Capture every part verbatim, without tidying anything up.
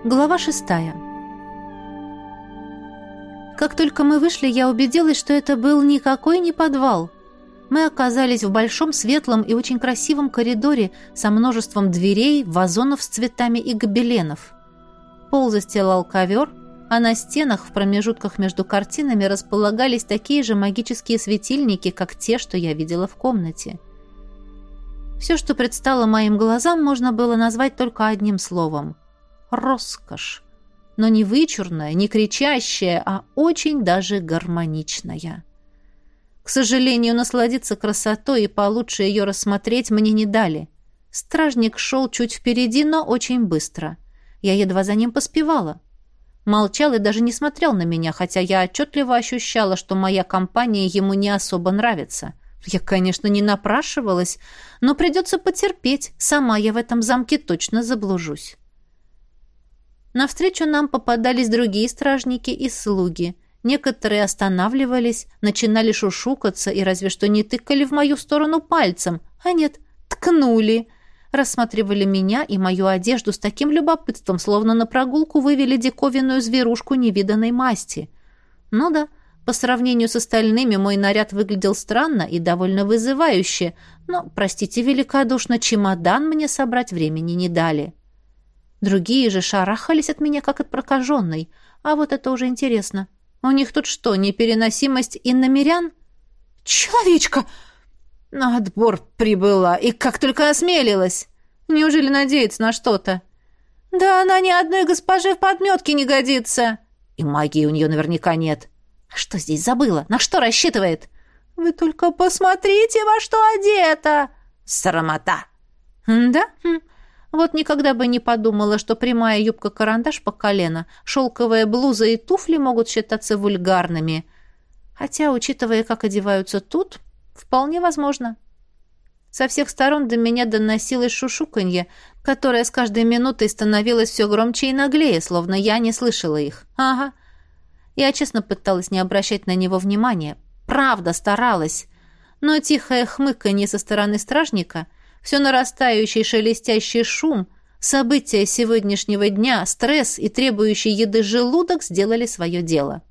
Глава шестая. Как только мы вышли, я убедилась, что это был никакой не подвал. Мы оказались в большом, светлом и очень красивом коридоре со множеством дверей, вазонов с цветами и гобеленов. Пол застилал ковер, а на стенах в промежутках между картинами располагались такие же магические светильники, как те, что я видела в комнате. Все, что предстало моим глазам, можно было назвать только одним словом — роскошь, но не вычурная, не кричащая, а очень даже гармоничная. К сожалению, насладиться красотой и получше ее рассмотреть мне не дали. Стражник шел чуть впереди, но очень быстро. Я едва за ним поспевала. Молчал и даже не смотрел на меня, хотя я отчетливо ощущала, что моя компания ему не особо нравится. Я, конечно, не напрашивалась, но придется потерпеть, сама я в этом замке точно заблужусь. Навстречу нам попадались другие стражники и слуги. Некоторые останавливались, начинали шушукаться и разве что не тыкали в мою сторону пальцем, а нет, ткнули. Рассматривали меня и мою одежду с таким любопытством, словно на прогулку вывели диковинную зверушку невиданной масти. Ну да, по сравнению с остальными мой наряд выглядел странно и довольно вызывающе, но, простите великодушно, чемодан мне собрать времени не дали. Другие же шарахались от меня, как от прокаженной. А вот это уже интересно. У них тут что, непереносимость иномерян? Человечка! На отбор прибыла, и как только осмелилась. Неужели надеется на что-то? Да она ни одной госпоже в подметке не годится. И магии у нее наверняка нет. Что здесь забыла? На что рассчитывает? Вы только посмотрите, во что одета! Срамота! Да? Хм. Вот никогда бы не подумала, что прямая юбка-карандаш по колено, шелковая блуза и туфли могут считаться вульгарными. Хотя, учитывая, как одеваются тут, вполне возможно. Со всех сторон до меня доносилось шушуканье, которое с каждой минутой становилось все громче и наглее, словно я не слышала их. Ага. Я честно пыталась не обращать на него внимания. Правда, старалась. Но тихое хмыканье со стороны стражника — все нарастающий шелестящий шум, события сегодняшнего дня, стресс и требующий еды желудок сделали свое дело.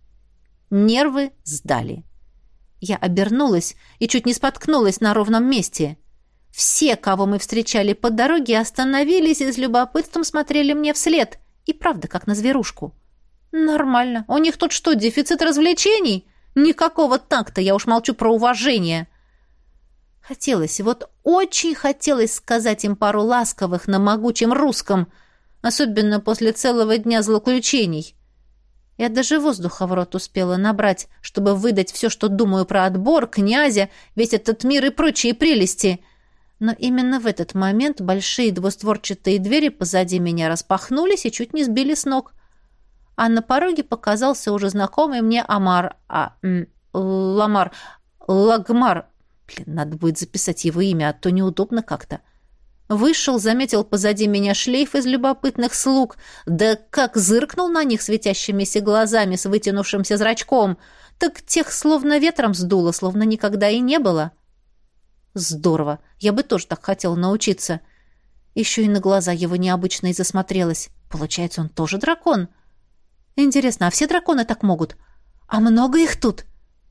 Нервы сдали. Я обернулась и чуть не споткнулась на ровном месте. Все, кого мы встречали по дороге, остановились и с любопытством смотрели мне вслед. И правда, как на зверушку. Нормально. У них тут что, дефицит развлечений? Никакого такта, я уж молчу про уважение. Хотелось, вот очень хотелось сказать им пару ласковых на могучем русском, особенно после целого дня злоключений. Я даже воздуха в рот успела набрать, чтобы выдать все, что думаю про отбор, князя, весь этот мир и прочие прелести. Но именно в этот момент большие двустворчатые двери позади меня распахнулись и чуть не сбили с ног. А на пороге показался уже знакомый мне Амар... А... М, Ламар... Лагмар... Блин, надо будет записать его имя, а то неудобно как-то. Вышел, заметил позади меня шлейф из любопытных слуг, да как зыркнул на них светящимися глазами с вытянувшимся зрачком, так тех словно ветром сдуло, словно никогда и не было. Здорово, я бы тоже так хотела научиться. Еще и на глаза его необычно и засмотрелась. Получается, он тоже дракон? Интересно, а все драконы так могут? А много их тут?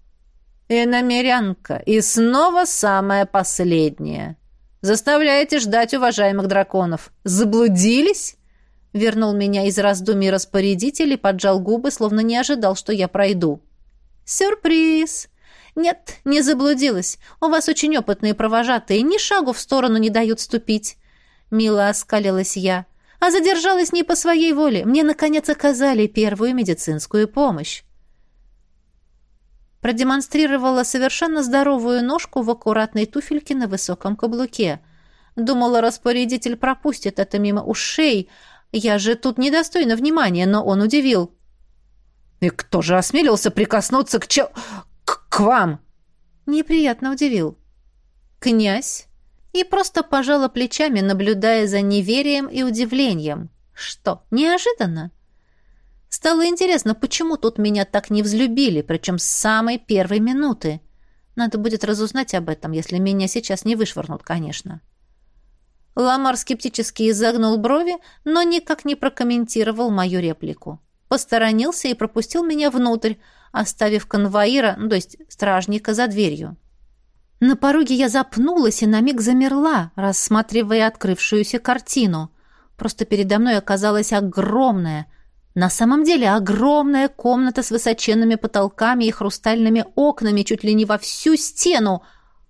«Иномерянка, и снова самое последнее. Заставляете ждать уважаемых драконов. Заблудились?» Вернул меня из раздумий распорядитель и поджал губы, словно не ожидал, что я пройду. «Сюрприз! Нет, не заблудилась. У вас очень опытные провожатые, ни шагу в сторону не дают ступить». Мило оскалилась я. «А задержалась не по своей воле. Мне, наконец, оказали первую медицинскую помощь». Продемонстрировала совершенно здоровую ножку в аккуратной туфельке на высоком каблуке. Думала, распорядитель пропустит это мимо ушей. Я же тут недостойна внимания, но он удивил. «И кто же осмелился прикоснуться к чел... к, к вам?» Неприятно удивил. «Князь?» И просто пожала плечами, наблюдая за неверием и удивлением. «Что, неожиданно?» Стало интересно, почему тут меня так не взлюбили, причем с самой первой минуты. Надо будет разузнать об этом, если меня сейчас не вышвырнут, конечно. Ламар скептически изогнул брови, но никак не прокомментировал мою реплику. Посторонился и пропустил меня внутрь, оставив конвоира, ну, то есть стражника, за дверью. На пороге я запнулась и на миг замерла, рассматривая открывшуюся картину. Просто передо мной оказалась огромная, на самом деле огромная комната с высоченными потолками и хрустальными окнами чуть ли не во всю стену.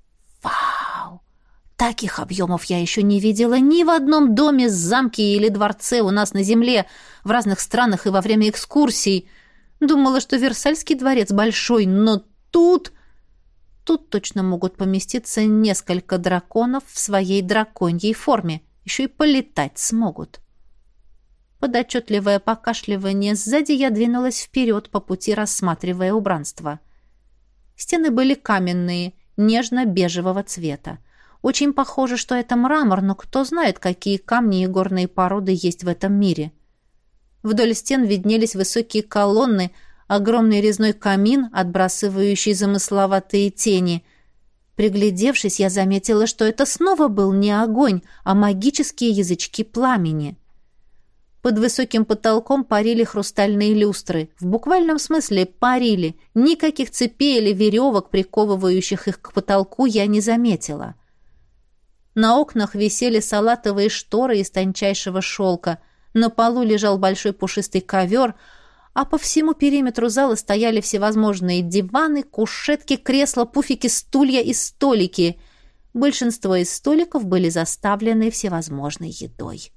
Вау! Таких объемов я еще не видела ни в одном доме, замке или дворце у нас на земле, в разных странах и во время экскурсий. Думала, что Версальский дворец большой, но тут... Тут точно могут поместиться несколько драконов в своей драконьей форме. Еще и полетать смогут. Под отчетливое покашливание сзади я двинулась вперед, по пути рассматривая убранство. Стены были каменные, нежно-бежевого цвета. Очень похоже, что это мрамор, но кто знает, какие камни и горные породы есть в этом мире. Вдоль стен виднелись высокие колонны, огромный резной камин, отбрасывающий замысловатые тени. Приглядевшись, я заметила, что это снова был не огонь, а магические язычки пламени. Под высоким потолком парили хрустальные люстры. В буквальном смысле парили. Никаких цепей или веревок, приковывающих их к потолку, я не заметила. На окнах висели салатовые шторы из тончайшего шелка. На полу лежал большой пушистый ковер, а по всему периметру зала стояли всевозможные диваны, кушетки, кресла, пуфики, стулья и столики. Большинство из столиков были заставлены всевозможной едой.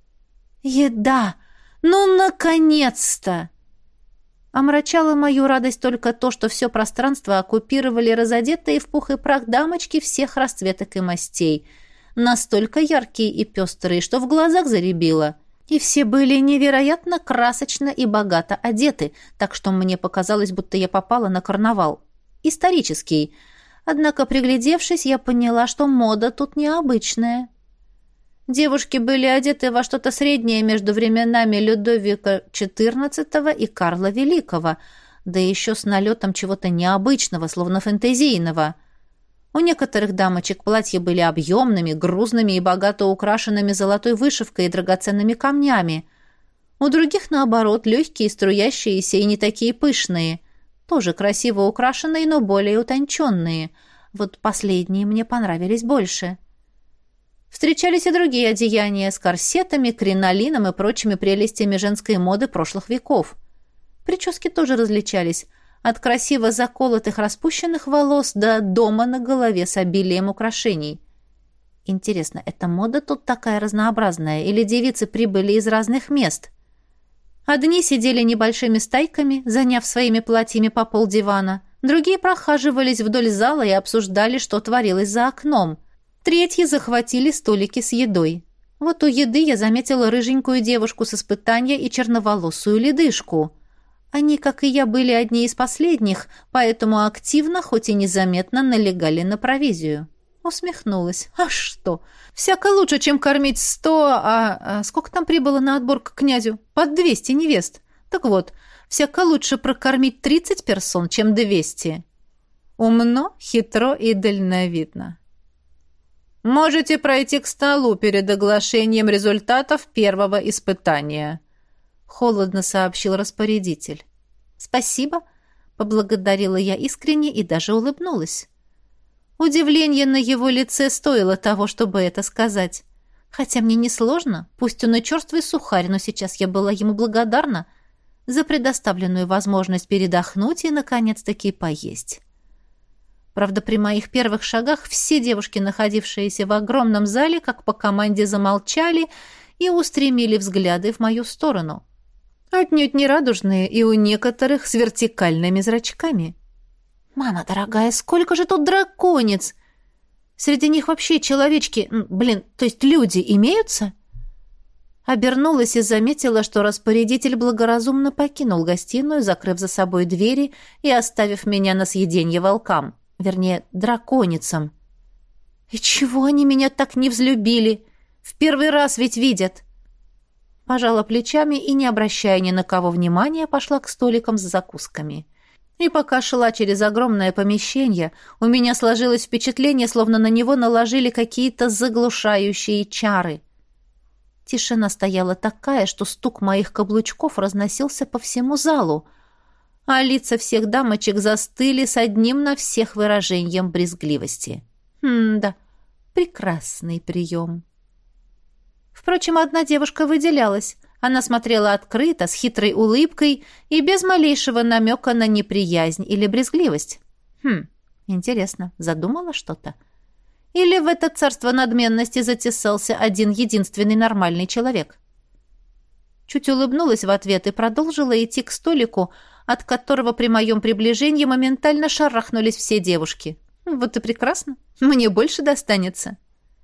«Еда! Ну, наконец-то!» Омрачало мою радость только то, что все пространство оккупировали разодетые в пух и прах дамочки всех расцветок и мастей, настолько яркие и пестрые, что в глазах зарябило. И все были невероятно красочно и богато одеты, так что мне показалось, будто я попала на карнавал. Исторический. Однако, приглядевшись, я поняла, что мода тут необычная. Девушки были одеты во что-то среднее между временами Людовика четырнадцатого и Карла Великого, да еще с налетом чего-то необычного, словно фэнтезийного. У некоторых дамочек платья были объемными, грузными и богато украшенными золотой вышивкой и драгоценными камнями. У других, наоборот, легкие, струящиеся и не такие пышные. Тоже красиво украшенные, но более утонченные. Вот последние мне понравились больше. Встречались и другие одеяния с корсетами, кринолином и прочими прелестями женской моды прошлых веков. Прически тоже различались. От красиво заколотых распущенных волос до дома на голове с обилием украшений. Интересно, эта мода тут такая разнообразная, или девицы прибыли из разных мест? Одни сидели небольшими стайками, заняв своими платьями по полдивана, другие прохаживались вдоль зала и обсуждали, что творилось за окном. Третьи захватили столики с едой. Вот у еды я заметила рыженькую девушку с испытания и черноволосую ледышку. Они, как и я, были одни из последних, поэтому активно, хоть и незаметно, налегали на провизию. Усмехнулась. А что? Всяко лучше, чем кормить сто... А, а сколько там прибыло на отбор к князю? Под двести невест. Так вот, всяко лучше прокормить тридцать персон, чем двести. Умно, хитро и дальновидно. «Можете пройти к столу перед оглашением результатов первого испытания», — холодно сообщил распорядитель. «Спасибо», — поблагодарила я искренне и даже улыбнулась. Удивление на его лице стоило того, чтобы это сказать. Хотя мне несложно, пусть он и черствый сухарь, но сейчас я была ему благодарна за предоставленную возможность передохнуть и, наконец-таки, поесть. Правда, при моих первых шагах все девушки, находившиеся в огромном зале, как по команде замолчали и устремили взгляды в мою сторону. Отнюдь не радужные и у некоторых с вертикальными зрачками. «Мама дорогая, сколько же тут драконец! Среди них вообще человечки, блин, то есть люди имеются?» Обернулась и заметила, что распорядитель благоразумно покинул гостиную, закрыв за собой двери и оставив меня на съеденье волкам. Вернее, драконицам. И чего они меня так не взлюбили? В первый раз ведь видят. Пожала плечами и, не обращая ни на кого внимания, пошла к столикам с закусками. И пока шла через огромное помещение, у меня сложилось впечатление, словно на него наложили какие-то заглушающие чары. Тишина стояла такая, что стук моих каблучков разносился по всему залу, а лица всех дамочек застыли с одним на всех выражением брезгливости. М-да, прекрасный прием. Впрочем, одна девушка выделялась. Она смотрела открыто, с хитрой улыбкой и без малейшего намека на неприязнь или брезгливость. Хм, интересно, задумала что-то? Или в это царство надменности затесался один единственный нормальный человек? Чуть улыбнулась в ответ и продолжила идти к столику, от которого при моем приближении моментально шарахнулись все девушки. Вот и прекрасно. Мне больше достанется.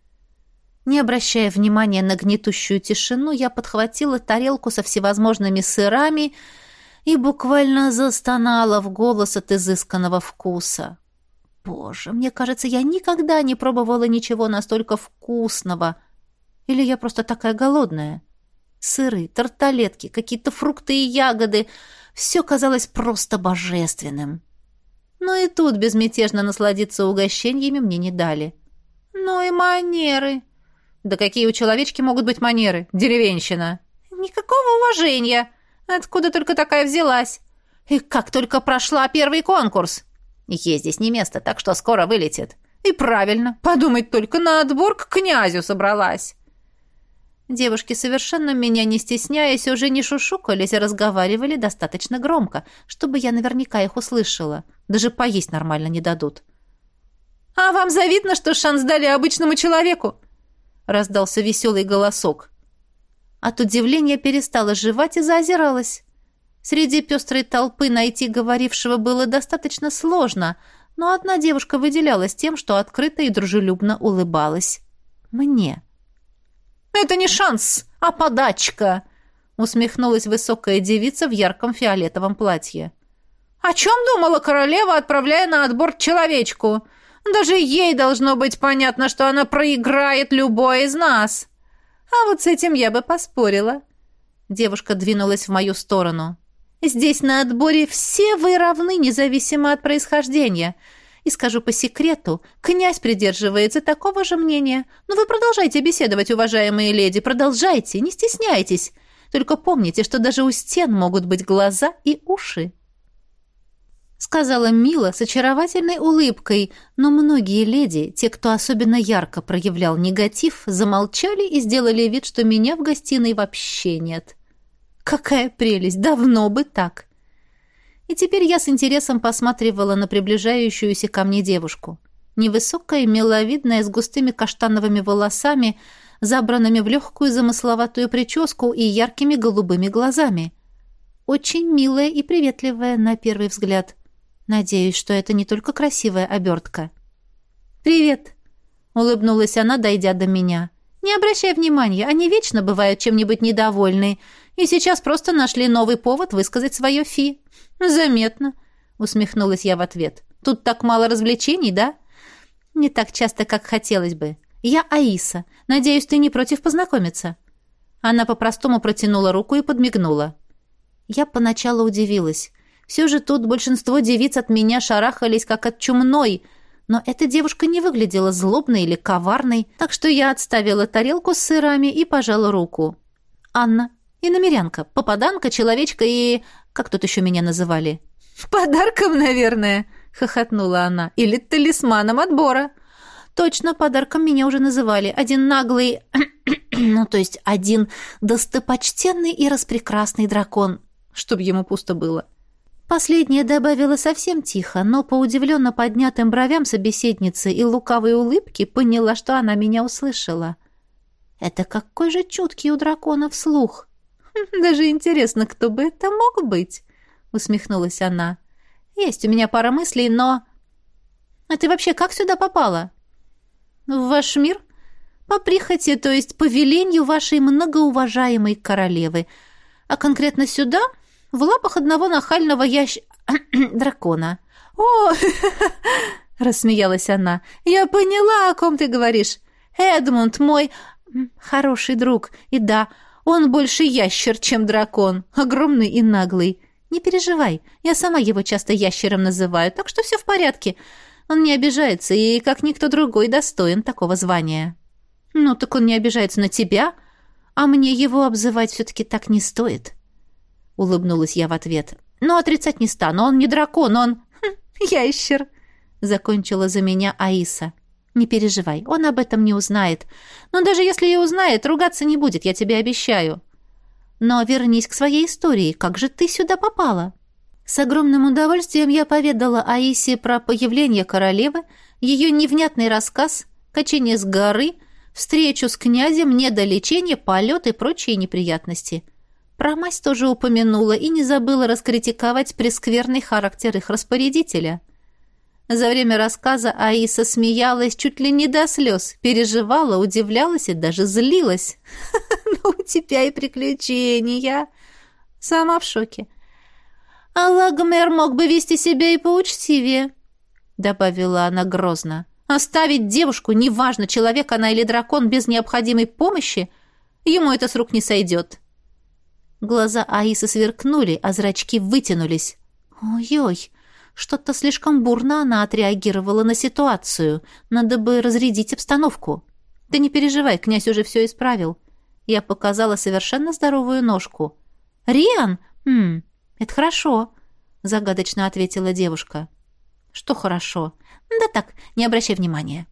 Не обращая внимания на гнетущую тишину, я подхватила тарелку со всевозможными сырами и буквально застонала в голос от изысканного вкуса. Боже, мне кажется, я никогда не пробовала ничего настолько вкусного. Или я просто такая голодная? Сыры, тарталетки, какие-то фрукты и ягоды — все казалось просто божественным. Но и тут безмятежно насладиться угощениями мне не дали. Ну и манеры. Да какие у человечки могут быть манеры? Деревенщина. Никакого уважения. Откуда только такая взялась? И как только прошла первый конкурс. Ей здесь не место, так что скоро вылетит. И правильно, подумать только, на отбор к князю собралась. Девушки, совершенно меня не стесняясь, уже не шушукались, а разговаривали достаточно громко, чтобы я наверняка их услышала. Даже поесть нормально не дадут. «А вам завидно, что шанс дали обычному человеку?» — раздался веселый голосок. От удивления перестала жевать и заозиралась. Среди пестрой толпы найти говорившего было достаточно сложно, но одна девушка выделялась тем, что открыто и дружелюбно улыбалась. Мне. «Это не шанс, а подачка!» — усмехнулась высокая девица в ярком фиолетовом платье. «О чем думала королева, отправляя на отбор человечку? Даже ей должно быть понятно, что она проиграет любой из нас. А вот с этим я бы поспорила». Девушка двинулась в мою сторону. «Здесь на отборе все вы равны, независимо от происхождения. И скажу по секрету, князь придерживается такого же мнения. Но вы продолжайте беседовать, уважаемые леди, продолжайте, не стесняйтесь. Только помните, что даже у стен могут быть глаза и уши». Сказала Мила с очаровательной улыбкой, но многие леди, те, кто особенно ярко проявлял негатив, замолчали и сделали вид, что меня в гостиной вообще нет. Какая прелесть! Давно бы так! И теперь я с интересом посматривала на приближающуюся ко мне девушку. Невысокая, миловидная, с густыми каштановыми волосами, забранными в легкую замысловатую прическу и яркими голубыми глазами. Очень милая и приветливая на первый взгляд. Надеюсь, что это не только красивая обертка. «Привет!» — улыбнулась она, дойдя до меня. «Не обращай внимания, они вечно бывают чем-нибудь недовольны, и сейчас просто нашли новый повод высказать свое фи». «Заметно», — усмехнулась я в ответ. «Тут так мало развлечений, да?» «Не так часто, как хотелось бы. Я Аиса. Надеюсь, ты не против познакомиться?» Она по-простому протянула руку и подмигнула. Я поначалу удивилась. Все же тут большинство девиц от меня шарахались, как от чумной, но эта девушка не выглядела злобной или коварной, так что я отставила тарелку с сырами и пожала руку. «Анна, иномерянка, попаданка, человечка и... как тут еще меня называли?» «Подарком, наверное», — хохотнула она. «Или талисманом отбора». «Точно, подарком меня уже называли. Один наглый... ну, то есть один достопочтенный и распрекрасный дракон, чтоб ему пусто было». Последняя добавила совсем тихо, но по удивленно поднятым бровям собеседницы и лукавой улыбке поняла, что она меня услышала. Это какой же чуткий у дракона слух. «Даже интересно, кто бы это мог быть?» — усмехнулась она. «Есть у меня пара мыслей, но...» «А ты вообще как сюда попала?» «В ваш мир? По прихоти, то есть по велению вашей многоуважаемой королевы. А конкретно сюда, в лапах одного нахального ящ... дракона». «О!» — рассмеялась она. «Я поняла, о ком ты говоришь. Эдмунд мой хороший друг. И да, он больше ящер, чем дракон. Огромный и наглый. Не переживай, я сама его часто ящером называю, так что все в порядке. Он не обижается и, как никто другой, достоин такого звания». «Ну, так он не обижается на тебя, а мне его обзывать все-таки так не стоит», — улыбнулась я в ответ. «Но отрицать не стану, он не дракон, он...» хм, «Ящер», — закончила за меня Аиса. «Не переживай, он об этом не узнает. Но даже если и узнает, ругаться не будет, я тебе обещаю. Но вернись к своей истории, как же ты сюда попала?» С огромным удовольствием я поведала Аисе про появление королевы, ее невнятный рассказ, качение с горы, встречу с князем, недолечение, полет и прочие неприятности. Про мазь тоже упомянула и не забыла раскритиковать прескверный характер их распорядителя. За время рассказа Аиса смеялась чуть ли не до слез, переживала, удивлялась и даже злилась. «Ну, у тебя и приключения!» Сама в шоке. «А Лагмер мог бы вести себя и поучтивее», — добавила она грозно. «Оставить девушку, неважно, человек она или дракон, без необходимой помощи, ему это с рук не сойдет». Глаза Аисы сверкнули, а зрачки вытянулись. «Ой-ой, что-то слишком бурно она отреагировала на ситуацию. Надо бы разрядить обстановку». «Ты не переживай, князь уже все исправил». Я показала совершенно здоровую ножку. «Риан? Хм, это хорошо», — загадочно ответила девушка. «Что хорошо?» «Да так, не обращай внимания».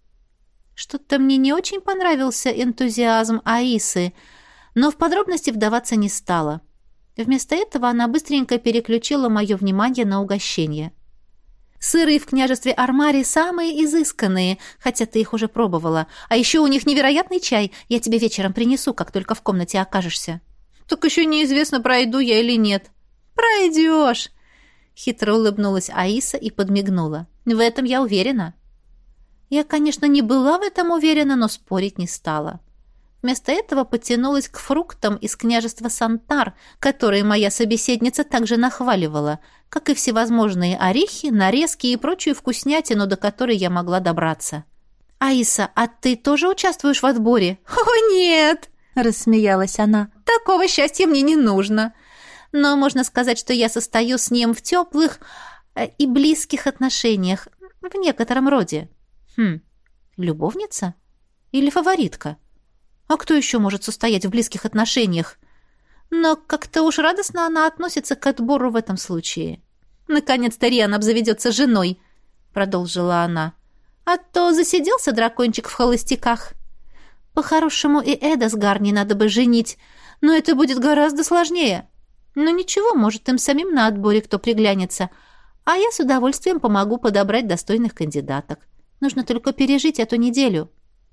Что-то мне не очень понравился энтузиазм Аисы, но в подробности вдаваться не стала. Вместо этого она быстренько переключила мое внимание на угощение. «Сыры в княжестве Армари самые изысканные, хотя ты их уже пробовала. А еще у них невероятный чай. Я тебе вечером принесу, как только в комнате окажешься». «Так еще неизвестно, пройду я или нет». «Пройдешь!» — хитро улыбнулась Аиса и подмигнула. «В этом я уверена». Я, конечно, не была в этом уверена, но спорить не стала. Вместо этого подтянулась к фруктам из княжества Сантар, которые моя собеседница также нахваливала, как и всевозможные орехи, нарезки и прочую вкуснятину, до которой я могла добраться. «Аиса, а ты тоже участвуешь в отборе?» «О, нет!» — рассмеялась она. «Такого счастья мне не нужно. Но можно сказать, что я состою с ним в теплых э, и близких отношениях, в некотором роде». «Хм, любовница? Или фаворитка? А кто еще может состоять в близких отношениях? Но как-то уж радостно она относится к отбору в этом случае». «Наконец-то Риан обзаведется женой», — продолжила она. «А то засиделся дракончик в холостяках. По-хорошему и Эда с Гарни надо бы женить, но это будет гораздо сложнее. Но ничего, может, им самим на отборе кто приглянется, а я с удовольствием помогу подобрать достойных кандидаток. Нужно только пережить эту неделю».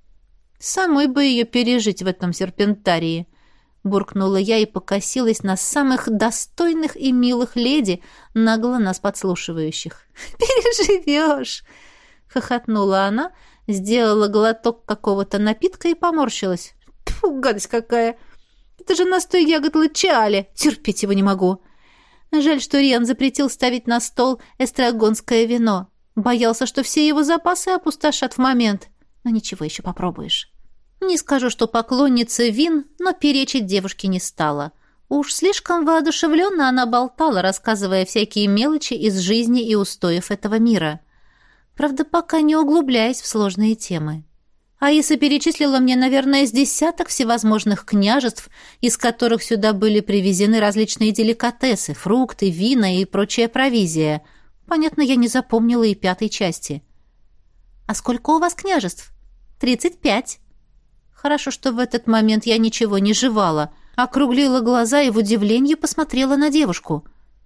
«Самой бы ее пережить в этом серпентарии», — буркнула я и покосилась на самых достойных и милых леди, нагло нас подслушивающих. «Переживешь!» — хохотнула она, сделала глоток какого-то напитка и поморщилась. «Тьфу, гадость какая! Это же настой ягод лычали! Терпеть его не могу!» Жаль, что Риан запретил ставить на стол эстрагонское вино. Боялся, что все его запасы опустошат в момент. Но ничего, еще попробуешь. Не скажу, что поклонница вин, но перечить девушке не стала. Уж слишком воодушевленно она болтала, рассказывая всякие мелочи из жизни и устоев этого мира. Правда, пока не углубляясь в сложные темы. Аиса перечислила мне, наверное, с десяток всевозможных княжеств, из которых сюда были привезены различные деликатесы, фрукты, вина и прочая провизия. Понятно, я не запомнила и пятой части. «А сколько у вас княжеств?» «Тридцать пять». Хорошо, что в этот момент я ничего не жевала, округлила глаза и в удивлении посмотрела на девушку.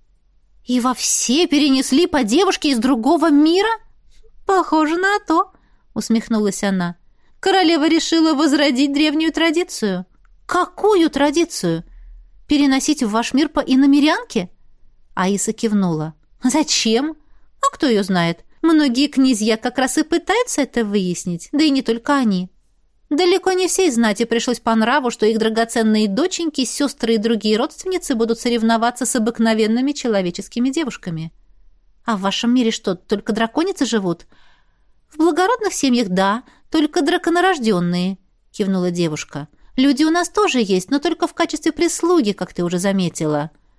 «И во все перенесли по девушке из другого мира?» «Похоже на то», — усмехнулась она. «Королева решила возродить древнюю традицию». «Какую традицию? Переносить в ваш мир по иномирянке?» Аиса кивнула. «Зачем? А кто ее знает? Многие князья как раз и пытаются это выяснить, да и не только они. Далеко не всей знати пришлось по нраву, что их драгоценные доченьки, сестры и другие родственницы будут соревноваться с обыкновенными человеческими девушками. А в вашем мире что, только драконицы живут? В благородных семьях, да, только драконорожденные, кивнула девушка. Люди у нас тоже есть, но только в качестве прислуги, как ты уже заметила.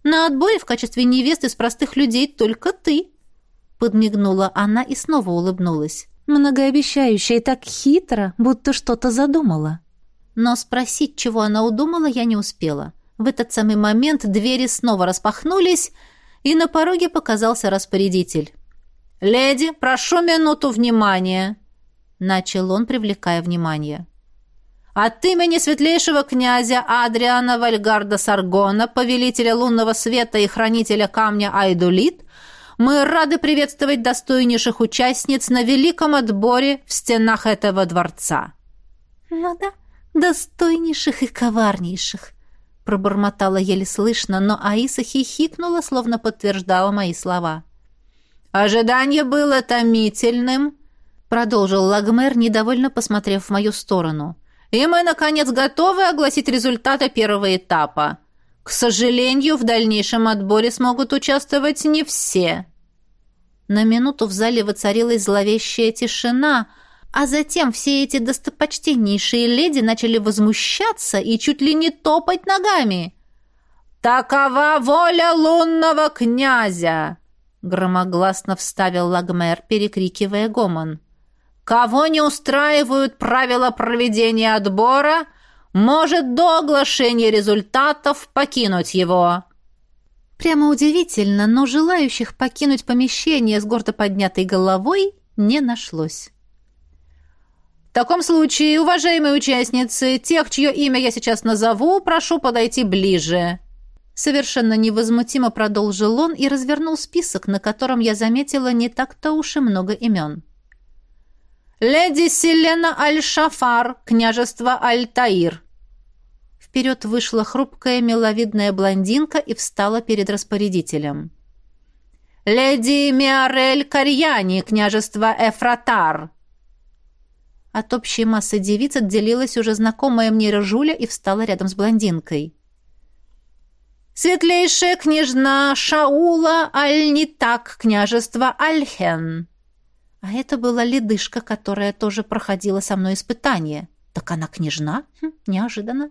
На отборе в качестве невесты из простых людей только ты». Подмигнула она и снова улыбнулась. Многообещающе и так хитро, будто что-то задумала. Но спросить, чего она удумала, я не успела. В этот самый момент двери снова распахнулись, и на пороге показался распорядитель. «Леди, прошу минуту внимания!» Начал он, привлекая внимание. «От имени светлейшего князя Адриана Вальгарда Саргона, повелителя лунного света и хранителя камня Айдулит, мы рады приветствовать достойнейших участниц на великом отборе в стенах этого дворца». «Ну да, достойнейших и коварнейших», пробормотала еле слышно, но Аиса хихикнула, словно подтверждала мои слова. «Ожидание было томительным», — продолжил Лагмер, недовольно посмотрев в мою сторону. «И мы, наконец, готовы огласить результаты первого этапа. К сожалению, в дальнейшем отборе смогут участвовать не все». На минуту в зале воцарилась зловещая тишина, а затем все эти достопочтеннейшие леди начали возмущаться и чуть ли не топать ногами. «Такова воля лунного князя!» — громогласно вставил Лагмер, перекрикивая гомон. «Кого не устраивают правила проведения отбора, может до оглашения результатов покинуть его». Прямо удивительно, но желающих покинуть помещение с гордо поднятой головой не нашлось. «В таком случае, уважаемые участницы, тех, чье имя я сейчас назову, прошу подойти ближе». Совершенно невозмутимо продолжил он и развернул список, на котором я заметила не так-то уж и много имен. «Леди Селена Аль-Шафар, княжество Аль-Таир». Вперед вышла хрупкая миловидная блондинка и встала перед распорядителем. «Леди Миарель Карьяни, княжество Эфратар». От общей массы девиц отделилась уже знакомая мне Рыжуля и встала рядом с блондинкой. «Светлейшая княжна Шаула Аль-Нитак, княжество Альхен». А это была ледышка, которая тоже проходила со мной испытание. Так она княжна? Хм, неожиданно.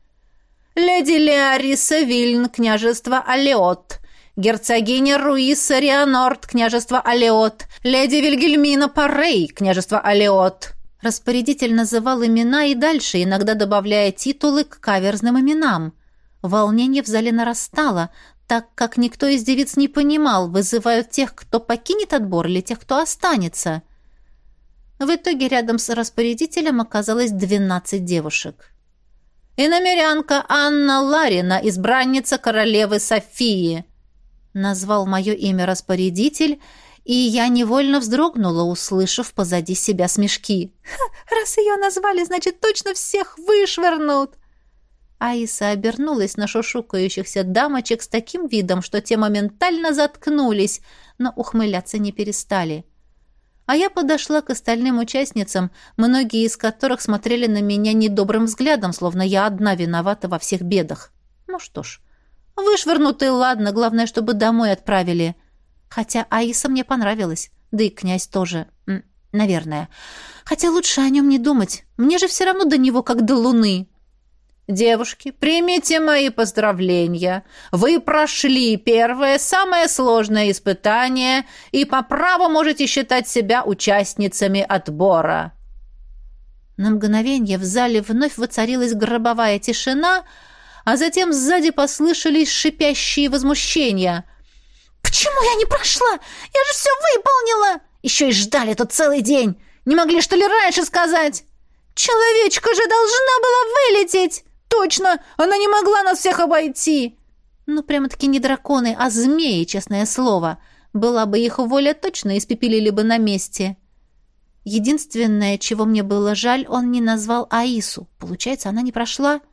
«Леди Леориса Вильн, княжество Алеот. Герцогиня Руиса Рианорт, княжество Алеот. Леди Вильгельмина Паррей, княжество Алеот». Распорядитель называл имена и дальше, иногда добавляя титулы к каверзным именам. Волнение в зале нарастало, так как никто из девиц не понимал, вызывают тех, кто покинет отбор, или тех, кто останется. В итоге рядом с распорядителем оказалось двенадцать девушек. «Иномерянка Анна Ларина, избранница королевы Софии», назвал мое имя распорядитель, и я невольно вздрогнула, услышав позади себя смешки. «Раз ее назвали, значит, точно всех вышвырнут!» Аиса обернулась на шушукающихся дамочек с таким видом, что те моментально заткнулись, но ухмыляться не перестали. А я подошла к остальным участницам, многие из которых смотрели на меня недобрым взглядом, словно я одна виновата во всех бедах. Ну что ж, вышвырнутые, ладно, главное, чтобы домой отправили. Хотя Аиса мне понравилась, да и князь тоже, наверное. Хотя лучше о нем не думать, мне же все равно до него, как до луны. «Девушки, примите мои поздравления. Вы прошли первое, самое сложное испытание и по праву можете считать себя участницами отбора». На мгновение в зале вновь воцарилась гробовая тишина, а затем сзади послышались шипящие возмущения. «Почему я не прошла? Я же все выполнила! Еще и ждали тут целый день! Не могли, что ли, раньше сказать? Человечка же должна была вылететь! Точно! Она не могла нас всех обойти!» Ну, прямо-таки не драконы, а змеи, честное слово. Была бы их воля, точно испепелили бы на месте. Единственное, чего мне было жаль, он не назвал Аису. Получается, она не прошла?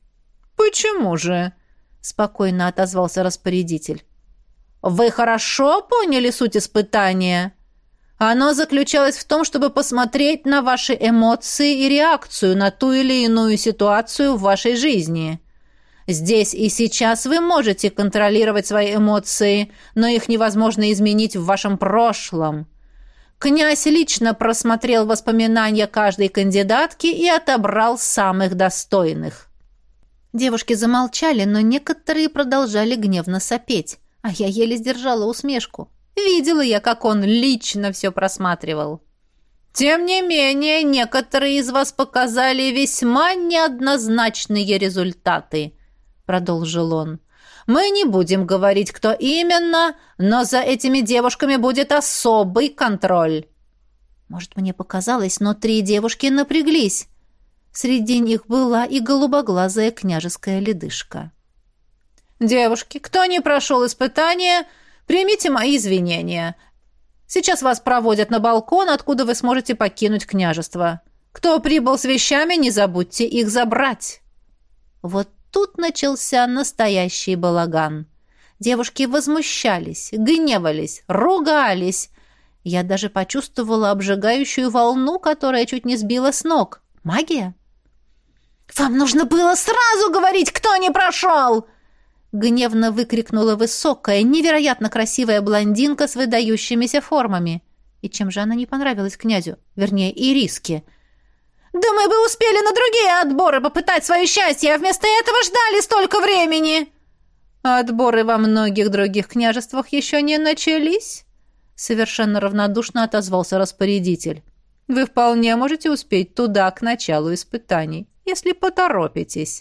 «Почему же?» — спокойно отозвался распорядитель. «Вы хорошо поняли суть испытания? Оно заключалось в том, чтобы посмотреть на ваши эмоции и реакцию на ту или иную ситуацию в вашей жизни. Здесь и сейчас вы можете контролировать свои эмоции, но их невозможно изменить в вашем прошлом. Князь лично просмотрел воспоминания каждой кандидатки и отобрал самых достойных». Девушки замолчали, но некоторые продолжали гневно сопеть, а я еле сдержала усмешку. Видела я, как он лично все просматривал. «Тем не менее, некоторые из вас показали весьма неоднозначные результаты», — продолжил он. «Мы не будем говорить, кто именно, но за этими девушками будет особый контроль». Может, мне показалось, но три девушки напряглись. Среди них была и голубоглазая княжеская ледышка. «Девушки, кто не прошел испытания, примите мои извинения. Сейчас вас проводят на балкон, откуда вы сможете покинуть княжество. Кто прибыл с вещами, не забудьте их забрать». Вот тут начался настоящий балаган. Девушки возмущались, гневались, ругались. Я даже почувствовала обжигающую волну, которая чуть не сбила с ног. Магия? «Вам нужно было сразу говорить, кто не прошел!» Гневно выкрикнула высокая, невероятно красивая блондинка с выдающимися формами. И чем же она не понравилась князю? Вернее, Ириске. «Да мы бы успели на другие отборы попытать свое счастье, а вместо этого ждали столько времени!» «Отборы во многих других княжествах еще не начались?» Совершенно равнодушно отозвался распорядитель. «Вы вполне можете успеть туда к началу испытаний, если поторопитесь».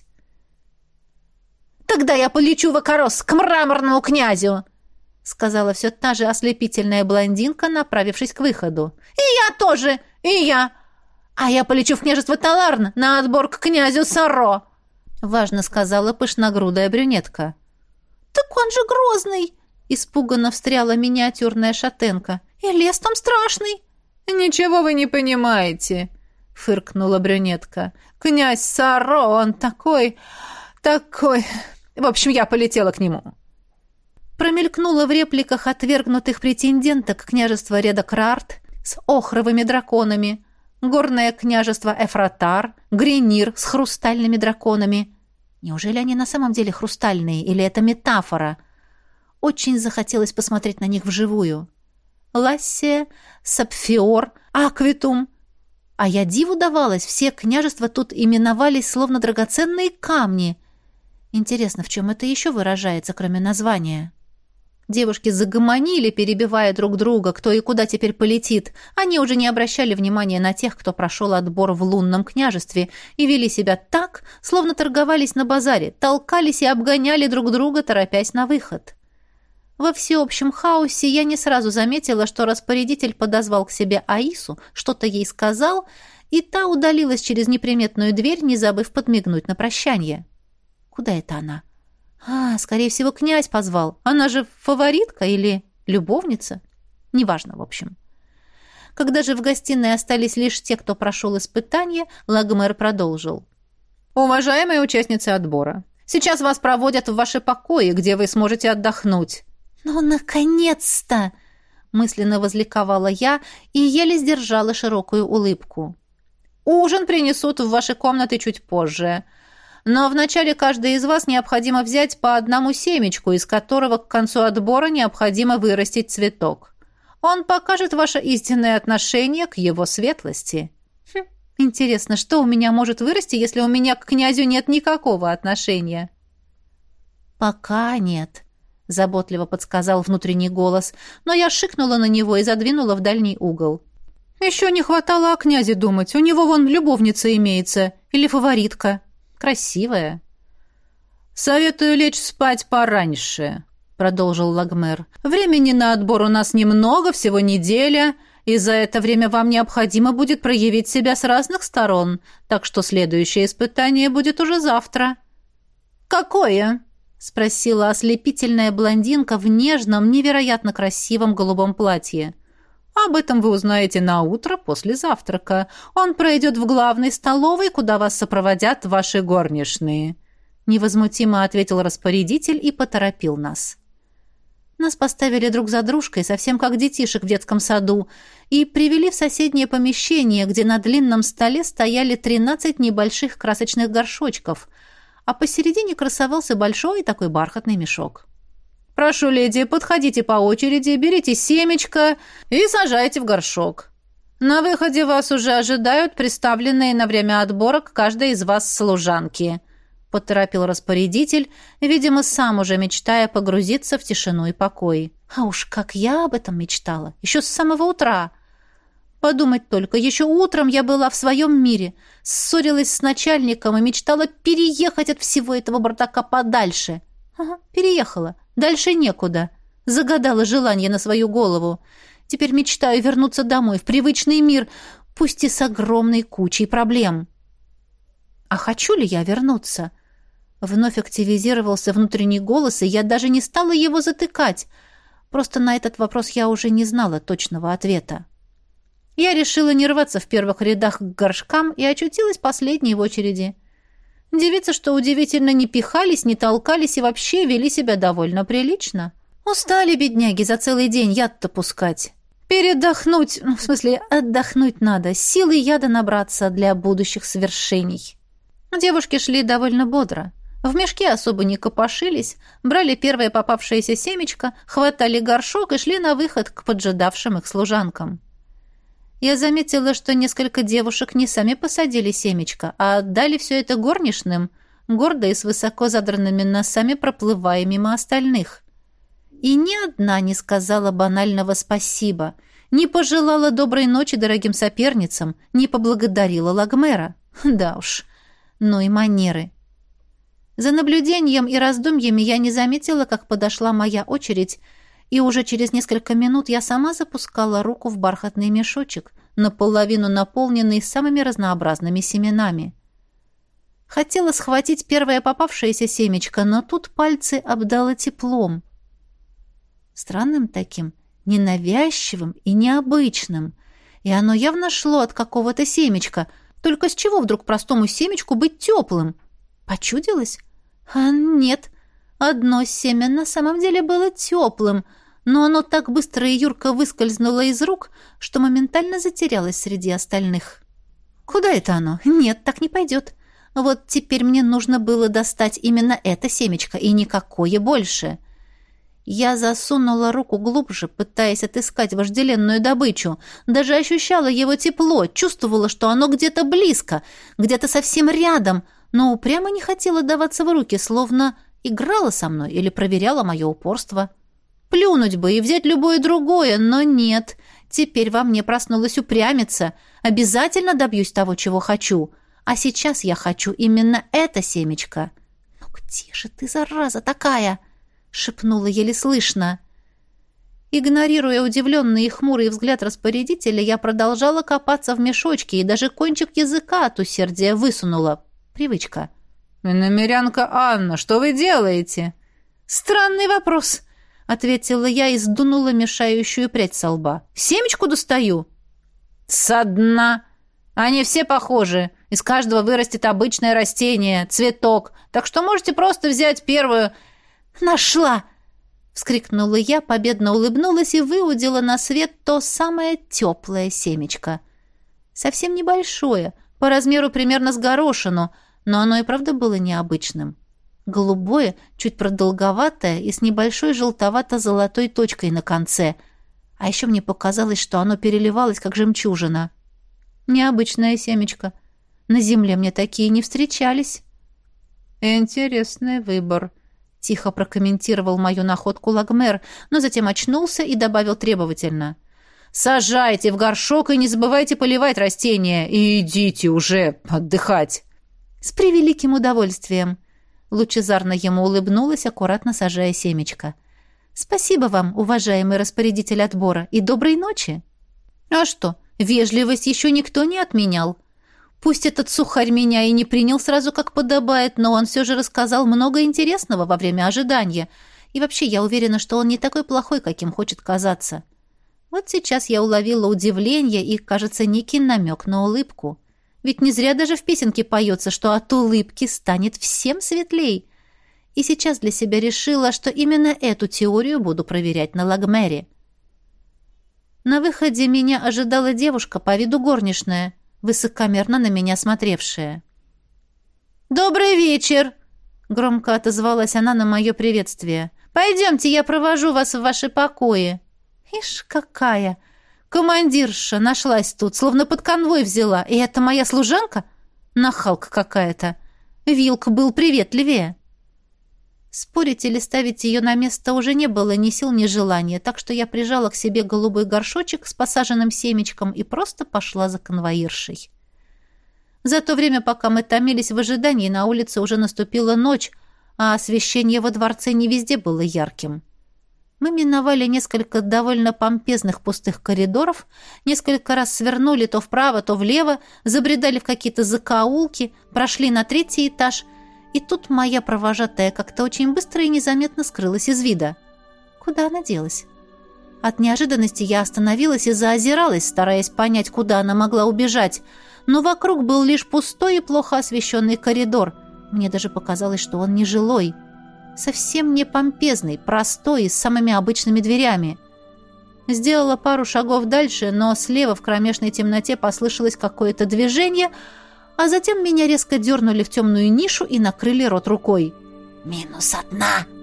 «Тогда я полечу в Акарос к мраморному князю!» сказала все та же ослепительная блондинка, направившись к выходу. «И я тоже! И я! А я полечу в княжество Таларн на отбор к князю Саро!» важно сказала пышногрудая брюнетка. «Так он же грозный!» испуганно встряла миниатюрная шатенка. «И лес там страшный!» «Ничего вы не понимаете!» фыркнула брюнетка. «Князь Саро, он такой... такой... В общем, я полетела к нему». Промелькнула в репликах отвергнутых претенденток княжество Редокрарт с охровыми драконами, горное княжество Эфратар, Гренир с хрустальными драконами. Неужели они на самом деле хрустальные, или это метафора? Очень захотелось посмотреть на них вживую. Лассия, Сапфиор, Аквитум. А я диву давалась, все княжества тут именовались словно драгоценные камни. Интересно, в чем это еще выражается, кроме названия? Девушки загомонили, перебивая друг друга, кто и куда теперь полетит. Они уже не обращали внимания на тех, кто прошел отбор в лунном княжестве, и вели себя так, словно торговались на базаре, толкались и обгоняли друг друга, торопясь на выход. Во всеобщем хаосе я не сразу заметила, что распорядитель подозвал к себе Аису, что-то ей сказал, и та удалилась через неприметную дверь, не забыв подмигнуть на прощание. Куда это она? А, скорее всего, князь позвал. Она же фаворитка или любовница? Неважно, в общем. Когда же в гостиной остались лишь те, кто прошел испытание, Лагмер продолжил. «Уважаемые участницы отбора, сейчас вас проводят в ваши покои, где вы сможете отдохнуть». «Ну, наконец-то!» — мысленно возликовала я и еле сдержала широкую улыбку. «Ужин принесут в ваши комнаты чуть позже. Но вначале каждой из вас необходимо взять по одному семечку, из которого к концу отбора необходимо вырастить цветок. Он покажет ваше истинное отношение к его светлости». Хм, интересно, что у меня может вырасти, если у меня к князю нет никакого отношения? «Пока нет», — заботливо подсказал внутренний голос, но я шикнула на него и задвинула в дальний угол. «Еще не хватало о князе думать. У него вон любовница имеется. Или фаворитка. Красивая». «Советую лечь спать пораньше», — продолжил Лагмер. «Времени на отбор у нас немного, всего неделя, и за это время вам необходимо будет проявить себя с разных сторон, так что следующее испытание будет уже завтра». «Какое?» — спросила ослепительная блондинка в нежном, невероятно красивом голубом платье. «Об этом вы узнаете на утро после завтрака. Он пройдет в главной столовой, куда вас сопроводят ваши горничные», — невозмутимо ответил распорядитель и поторопил нас. Нас поставили друг за дружкой, совсем как детишек в детском саду, и привели в соседнее помещение, где на длинном столе стояли тринадцать небольших красочных горшочков, а посередине красовался большой такой бархатный мешок. «Прошу, леди, подходите по очереди, берите семечко и сажайте в горшок. На выходе вас уже ожидают представленные на время отбора к каждой из вас служанки», поторопил распорядитель, видимо, сам уже мечтая погрузиться в тишину и покой. А уж как я об этом мечтала, еще с самого утра. Подумать только, еще утром я была в своем мире, ссорилась с начальником и мечтала переехать от всего этого бардака подальше. Ага, переехала. Дальше некуда. Загадала желание на свою голову. Теперь мечтаю вернуться домой, в привычный мир, пусть и с огромной кучей проблем. А хочу ли я вернуться? Вновь активизировался внутренний голос, и я даже не стала его затыкать. Просто на этот вопрос я уже не знала точного ответа. Я решила не рваться в первых рядах к горшкам и очутилась последней в очереди. Девицы, что удивительно, не пихались, не толкались и вообще вели себя довольно прилично. Устали, бедняги, за целый день яд-то пускать. Передохнуть, ну, в смысле, отдохнуть надо, силы яда набраться для будущих свершений. Девушки шли довольно бодро. В мешке особо не копошились, брали первое попавшееся семечко, хватали горшок и шли на выход к поджидавшим их служанкам. Я заметила, что несколько девушек не сами посадили семечко, а отдали все это горничным, гордо и с высоко задранными носами проплывая мимо остальных. И ни одна не сказала банального спасибо, не пожелала доброй ночи дорогим соперницам, не поблагодарила Лагмера. Да уж, ну и манеры. За наблюдением и раздумьями я не заметила, как подошла моя очередь, и уже через несколько минут я сама запускала руку в бархатный мешочек, наполовину наполненный самыми разнообразными семенами. Хотела схватить первое попавшееся семечко, но тут пальцы обдало теплом. Странным таким, ненавязчивым и необычным. И оно явно шло от какого-то семечка. Только с чего вдруг простому семечку быть теплым? Почудилось? А нет. Одно семя на самом деле было теплым, но оно так быстро и юрко выскользнуло из рук, что моментально затерялось среди остальных. Куда это оно? Нет, так не пойдет. Вот теперь мне нужно было достать именно это семечко, и никакое больше. Я засунула руку глубже, пытаясь отыскать вожделенную добычу. Даже ощущала его тепло, чувствовала, что оно где-то близко, где-то совсем рядом, но упрямо не хотела даваться в руки, словно играла со мной или проверяла мое упорство. Плюнуть бы и взять любое другое, но нет. Теперь во мне проснулась упрямица. Обязательно добьюсь того, чего хочу. А сейчас я хочу именно это семечко. «Ну где же ты, зараза такая?» — шепнула еле слышно. Игнорируя удивленный и хмурый взгляд распорядителя, я продолжала копаться в мешочке и даже кончик языка от усердия высунула. Привычка. «Иномерянка Анна, что вы делаете?» «Странный вопрос», — ответила я и сдунула мешающую прядь со лба. «Семечку достаю». «Со дна. Они все похожи. Из каждого вырастет обычное растение, цветок. Так что можете просто взять первую...» «Нашла!» — вскрикнула я, победно улыбнулась и выудила на свет то самое теплое семечко. Совсем небольшое, по размеру примерно с горошину, но оно и правда было необычным. Голубое, чуть продолговатое и с небольшой желтовато-золотой точкой на конце. А еще мне показалось, что оно переливалось, как жемчужина. Необычное семечко. На земле мне такие не встречались. «Интересный выбор», — тихо прокомментировал мою находку Лагмер, но затем очнулся и добавил требовательно. «Сажайте в горшок и не забывайте поливать растения. И идите уже отдыхать». «С превеликим удовольствием», — лучезарно ему улыбнулась, аккуратно сажая семечко. «Спасибо вам, уважаемый распорядитель отбора, и доброй ночи». «А что, вежливость еще никто не отменял. Пусть этот сухарь меня и не принял сразу как подобает, но он все же рассказал много интересного во время ожидания. И вообще, я уверена, что он не такой плохой, каким хочет казаться. Вот сейчас я уловила удивление и, кажется, некий намек на улыбку. Ведь не зря даже в песенке поется, что от улыбки станет всем светлей. И сейчас для себя решила, что именно эту теорию буду проверять на Лагмере. На выходе меня ожидала девушка по виду горничная, высокомерно на меня смотревшая. «Добрый вечер!» — громко отозвалась она на мое приветствие. «Пойдемте, я провожу вас в ваши покои». «Ишь, какая! Командирша нашлась тут, словно под конвой взяла. И это моя служанка? Нахалка какая-то. Вилк был приветливее. Спорить или ставить ее на место уже не было ни сил, ни желания, так что я прижала к себе голубой горшочек с посаженным семечком и просто пошла за конвоиршей. За то время, пока мы томились в ожидании, на улице уже наступила ночь, а освещение во дворце не везде было ярким. Мы миновали несколько довольно помпезных пустых коридоров, несколько раз свернули то вправо, то влево, забредали в какие-то закоулки, прошли на третий этаж, и тут моя провожатая как-то очень быстро и незаметно скрылась из вида. Куда она делась? От неожиданности я остановилась и заозиралась, стараясь понять, куда она могла убежать, но вокруг был лишь пустой и плохо освещенный коридор. Мне даже показалось, что он не жилой. Совсем не помпезный, простой и с самыми обычными дверями. Сделала пару шагов дальше, но слева в кромешной темноте послышалось какое-то движение, а затем меня резко дернули в темную нишу и накрыли рот рукой. «Минус одна!»